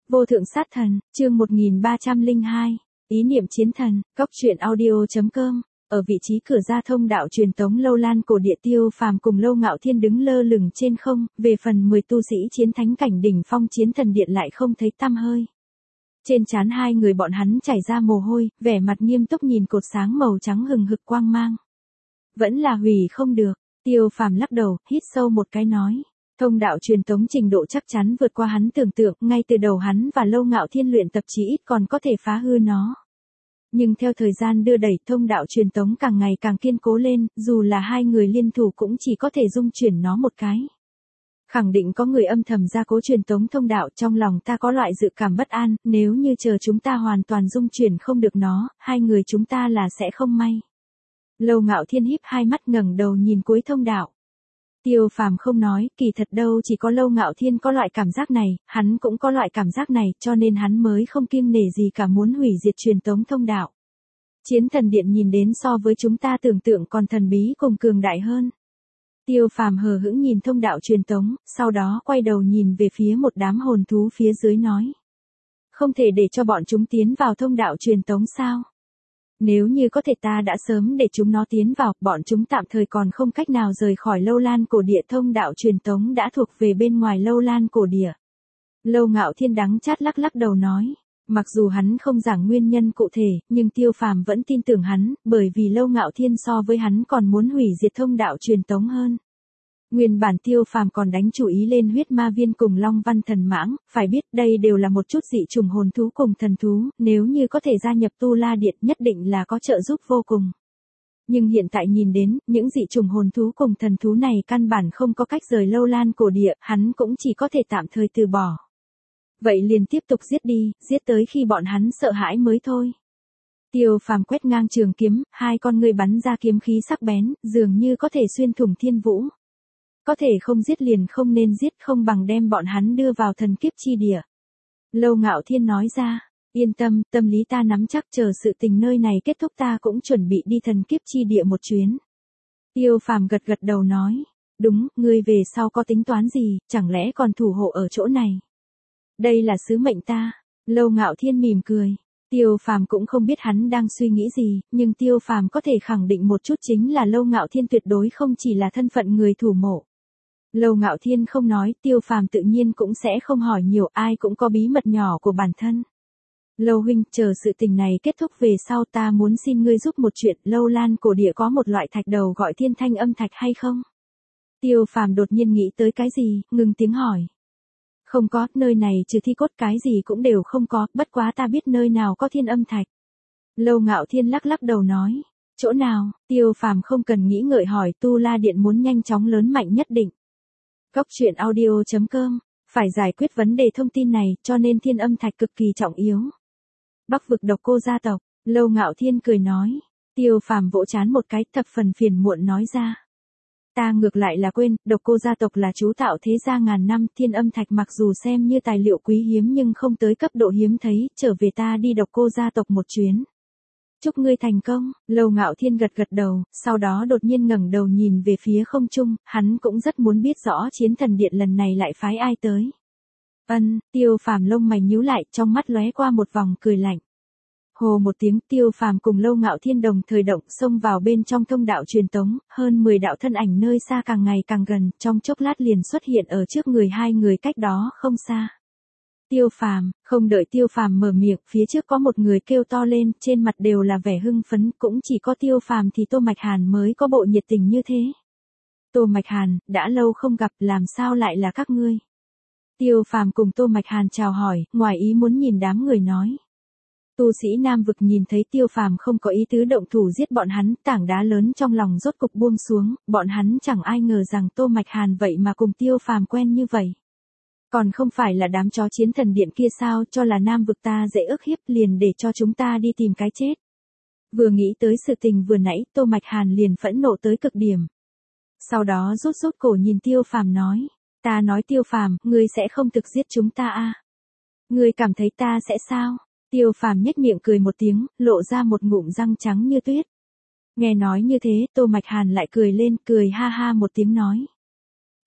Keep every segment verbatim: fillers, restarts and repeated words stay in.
Vô thượng sát thần, chương một nghìn ba trăm lẻ hai, ý niệm chiến thần, cóc truyện audio chấm com. Ở vị trí cửa ra thông đạo truyền tống lâu lan cổ địa, Tiêu Phàm cùng Lâu Ngạo Thiên đứng lơ lửng trên không, về phần mười tu sĩ chiến thánh cảnh đỉnh phong chiến thần điện lại không thấy tăm hơi. Trên trán hai người bọn hắn chảy ra mồ hôi, vẻ mặt nghiêm túc nhìn cột sáng màu trắng hừng hực quang mang. Vẫn là hủy không được, Tiêu Phàm lắc đầu, hít sâu một cái nói. Thông đạo truyền tống trình độ chắc chắn vượt qua hắn tưởng tượng, ngay từ đầu hắn và Lâu Ngạo Thiên luyện tập chí ít còn có thể phá hư nó. Nhưng theo thời gian đưa đẩy, thông đạo truyền tống càng ngày càng kiên cố lên, dù là hai người liên thủ cũng chỉ có thể dung chuyển nó một cái. Khẳng định có người âm thầm gia cố truyền tống thông đạo, trong lòng ta có loại dự cảm bất an, nếu như chờ chúng ta hoàn toàn dung chuyển không được nó, hai người chúng ta là sẽ không may. Lâu Ngạo Thiên híp hai mắt ngẩng đầu nhìn cuối thông đạo. Tiêu Phàm không nói, kỳ thật đâu chỉ có Lâu Ngạo Thiên có loại cảm giác này, hắn cũng có loại cảm giác này, cho nên hắn mới không kiêng nể gì cả muốn hủy diệt truyền tống thông đạo. Chiến thần điện nhìn đến so với chúng ta tưởng tượng còn thần bí cùng cường đại hơn. Tiêu Phàm hờ hững nhìn thông đạo truyền tống, sau đó quay đầu nhìn về phía một đám hồn thú phía dưới nói. Không thể để cho bọn chúng tiến vào thông đạo truyền tống sao? Nếu như có thể ta đã sớm để chúng nó tiến vào, bọn chúng tạm thời còn không cách nào rời khỏi Lâu Lan cổ địa, thông đạo truyền tống đã thuộc về bên ngoài Lâu Lan cổ địa. Lâu Ngạo Thiên đắng chát lắc lắc đầu nói, mặc dù hắn không giảng nguyên nhân cụ thể, nhưng Tiêu Phàm vẫn tin tưởng hắn, bởi vì Lâu Ngạo Thiên so với hắn còn muốn hủy diệt thông đạo truyền tống hơn. Nguyên bản Tiêu Phàm còn đánh chủ ý lên huyết ma viên cùng Long Văn Thần Mãng, phải biết đây đều là một chút dị trùng hồn thú cùng thần thú, nếu như có thể gia nhập Tu La Điện nhất định là có trợ giúp vô cùng. Nhưng hiện tại nhìn đến, những dị trùng hồn thú cùng thần thú này căn bản không có cách rời Lâu Lan cổ địa, hắn cũng chỉ có thể tạm thời từ bỏ. Vậy liền tiếp tục giết đi, giết tới khi bọn hắn sợ hãi mới thôi. Tiêu Phàm quét ngang trường kiếm, hai con ngươi bắn ra kiếm khí sắc bén, dường như có thể xuyên thủng thiên vũ. Có thể không giết liền không nên giết, không bằng đem bọn hắn đưa vào thần kiếp chi địa. Lâu Ngạo Thiên nói ra, yên tâm, tâm lý ta nắm chắc, chờ sự tình nơi này kết thúc ta cũng chuẩn bị đi thần kiếp chi địa một chuyến. Tiêu Phàm gật gật đầu nói, đúng, ngươi về sau có tính toán gì, chẳng lẽ còn thủ hộ ở chỗ này? Đây là sứ mệnh ta. Lâu Ngạo Thiên mỉm cười. Tiêu Phàm cũng không biết hắn đang suy nghĩ gì, nhưng Tiêu Phàm có thể khẳng định một chút chính là Lâu Ngạo Thiên tuyệt đối không chỉ là thân phận người thủ mộ. Lâu Ngạo Thiên không nói, Tiêu Phàm tự nhiên cũng sẽ không hỏi nhiều, ai cũng có bí mật nhỏ của bản thân. Lâu huynh, chờ sự tình này kết thúc về sau ta muốn xin ngươi giúp một chuyện, Lâu Lan cổ địa có một loại thạch đầu gọi thiên thanh âm thạch hay không? Tiêu Phàm đột nhiên nghĩ tới cái gì, ngừng tiếng hỏi. Không có, nơi này trừ thi cốt cái gì cũng đều không có, bất quá ta biết nơi nào có thiên âm thạch. Lâu Ngạo Thiên lắc lắc đầu nói, chỗ nào? Tiêu Phàm không cần nghĩ ngợi hỏi, Tu La Điện muốn nhanh chóng lớn mạnh nhất định. Cóc truyện audio chấm com, phải giải quyết vấn đề thông tin này, cho nên thiên âm thạch cực kỳ trọng yếu. Bắc vực Độc Cô gia tộc, Lâu Ngạo Thiên cười nói. Tiêu Phàm vỗ trán một cái, thập phần phiền muộn nói ra. Ta ngược lại là quên, Độc Cô gia tộc là chú tạo thế gia ngàn năm, thiên âm thạch mặc dù xem như tài liệu quý hiếm nhưng không tới cấp độ hiếm thấy, trở về ta đi Độc Cô gia tộc một chuyến. Chúc ngươi thành công. Lâu Ngạo Thiên gật gật đầu, sau đó đột nhiên ngẩng đầu nhìn về phía không trung, hắn cũng rất muốn biết rõ chiến thần điện lần này lại phái ai tới. Ân, Tiêu Phàm lông mày nhíu lại, trong mắt lóe qua một vòng cười lạnh. Hồ một tiếng, Tiêu Phàm cùng Lâu Ngạo Thiên đồng thời động, xông vào bên trong thông đạo truyền tống, hơn mười đạo thân ảnh nơi xa càng ngày càng gần, trong chốc lát liền xuất hiện ở trước người hai người cách đó không xa. Tiêu Phàm, không đợi Tiêu Phàm mở miệng, phía trước có một người kêu to lên, trên mặt đều là vẻ hưng phấn, cũng chỉ có Tiêu Phàm thì Tô Mạch Hàn mới có bộ nhiệt tình như thế. Tô Mạch Hàn, đã lâu không gặp, làm sao lại là các ngươi? Tiêu Phàm cùng Tô Mạch Hàn chào hỏi, ngoài ý muốn nhìn đám người nói. Tu sĩ Nam vực nhìn thấy Tiêu Phàm không có ý tứ động thủ giết bọn hắn, tảng đá lớn trong lòng rốt cục buông xuống, bọn hắn chẳng ai ngờ rằng Tô Mạch Hàn vậy mà cùng Tiêu Phàm quen như vậy. Còn không phải là đám chó chiến thần điện kia sao, cho là Nam vực ta dễ ức hiếp liền để cho chúng ta đi tìm cái chết. Vừa nghĩ tới sự tình vừa nãy, Tô Mạch Hàn liền phẫn nộ tới cực điểm. Sau đó rút rút cổ nhìn Tiêu Phàm nói, ta nói Tiêu Phàm, ngươi sẽ không thực giết chúng ta à? Ngươi cảm thấy ta sẽ sao? Tiêu Phàm nhếch miệng cười một tiếng, lộ ra một ngụm răng trắng như tuyết. Nghe nói như thế, Tô Mạch Hàn lại cười lên, cười ha ha một tiếng nói.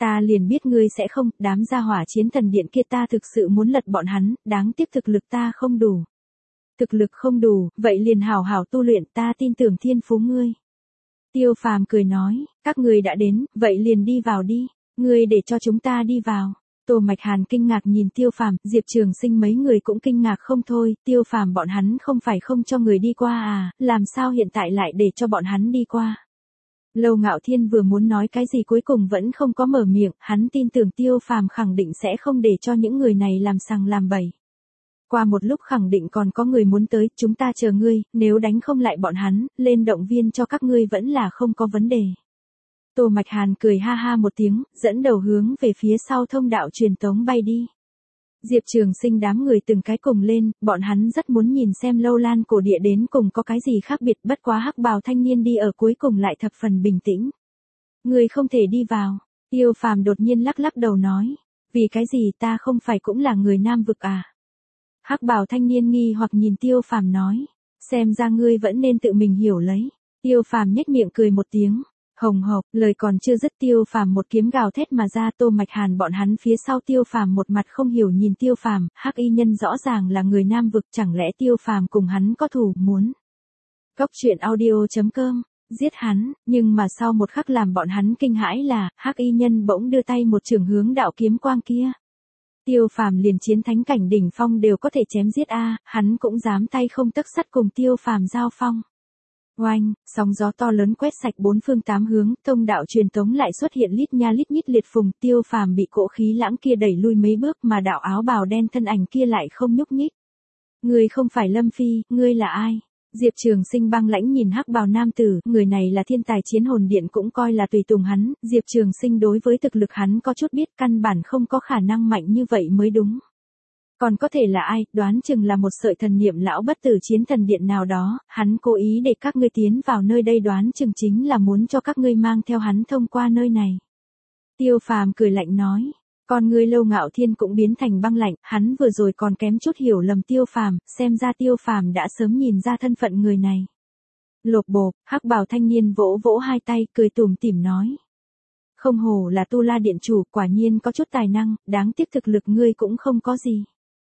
Ta liền biết ngươi sẽ không, đám gia hỏa chiến thần điện kia ta thực sự muốn lật bọn hắn, đáng tiếc thực lực ta không đủ. Thực lực không đủ, vậy liền hảo hảo tu luyện, ta tin tưởng thiên phú ngươi. Tiêu Phàm cười nói, các ngươi đã đến, vậy liền đi vào đi, ngươi để cho chúng ta đi vào. Tô Mạch Hàn kinh ngạc nhìn Tiêu Phàm, Diệp Trường Sinh mấy người cũng kinh ngạc không thôi, Tiêu Phàm bọn hắn không phải không cho người đi qua à, làm sao hiện tại lại để cho bọn hắn đi qua. Lâu Ngạo Thiên vừa muốn nói cái gì cuối cùng vẫn không có mở miệng, hắn tin tưởng Tiêu Phàm khẳng định sẽ không để cho những người này làm sằng làm bậy. Qua một lúc khẳng định còn có người muốn tới, chúng ta chờ ngươi, nếu đánh không lại bọn hắn, lên động viên cho các ngươi vẫn là không có vấn đề. Tô Mạch Hàn cười ha ha một tiếng, dẫn đầu hướng về phía sau thông đạo truyền tống bay đi. Diệp Trường Sinh đám người từng cái cùng lên, bọn hắn rất muốn nhìn xem Lâu Lan cổ địa đến cùng có cái gì khác biệt, bất quá hắc bào thanh niên đi ở cuối cùng lại thập phần bình tĩnh. Người không thể đi vào, Tiêu Phàm đột nhiên lắc lắc đầu nói, vì cái gì ta không phải cũng là người Nam vực à? Hắc bào thanh niên nghi hoặc nhìn Tiêu Phàm nói, xem ra ngươi vẫn nên tự mình hiểu lấy. Tiêu Phàm nhếch miệng cười một tiếng. Hồng hộc, lời còn chưa dứt Tiêu Phàm một kiếm gào thét mà ra, Tô Mạch Hàn bọn hắn phía sau Tiêu Phàm một mặt không hiểu nhìn Tiêu Phàm, hắc y nhân rõ ràng là người Nam vực, chẳng lẽ Tiêu Phàm cùng hắn có thù muốn. Cốc truyện audio chấm com, giết hắn, nhưng mà sau một khắc làm bọn hắn kinh hãi là, hắc y nhân bỗng đưa tay một trường hướng đạo kiếm quang kia. Tiêu Phàm liền chiến thánh cảnh đỉnh phong đều có thể chém giết a, hắn cũng dám tay không tấc sắt cùng Tiêu Phàm giao phong. Oanh, sóng gió to lớn quét sạch bốn phương tám hướng, thông đạo truyền tống lại xuất hiện lít nha lít nhít liệt phùng, Tiêu Phàm bị cỗ khí lãng kia đẩy lui mấy bước mà đạo áo bào đen thân ảnh kia lại không nhúc nhích. Ngươi không phải Lâm Phi, ngươi là ai? Diệp Trường Sinh băng lãnh nhìn hắc bào nam tử, người này là thiên tài chiến hồn điện cũng coi là tùy tùng hắn, Diệp Trường Sinh đối với thực lực hắn có chút biết, căn bản không có khả năng mạnh như vậy mới đúng. Còn có thể là ai, đoán chừng là một sợi thần niệm lão bất tử chiến thần điện nào đó, hắn cố ý để các ngươi tiến vào nơi đây, đoán chừng chính là muốn cho các ngươi mang theo hắn thông qua nơi này. Tiêu Phàm cười lạnh nói, con ngươi Lâu Ngạo Thiên cũng biến thành băng lạnh, hắn vừa rồi còn kém chút hiểu lầm Tiêu Phàm, xem ra Tiêu Phàm đã sớm nhìn ra thân phận người này. Lột bộp, hắc bào thanh niên vỗ vỗ hai tay, cười tủm tỉm nói. Không hổ là Tu La điện chủ, quả nhiên có chút tài năng, đáng tiếc thực lực ngươi cũng không có gì.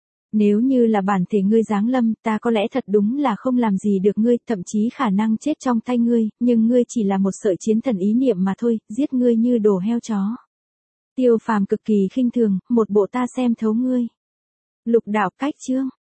Nếu như là bản thể ngươi giáng lâm, ta có lẽ thật đúng là không làm gì được ngươi, thậm chí khả năng chết trong tay ngươi, nhưng ngươi chỉ là một sợi chiến thần ý niệm mà thôi, giết ngươi như đồ heo chó. Tiêu Phàm cực kỳ khinh thường, một bộ ta xem thấu ngươi. Lục đạo cách chương.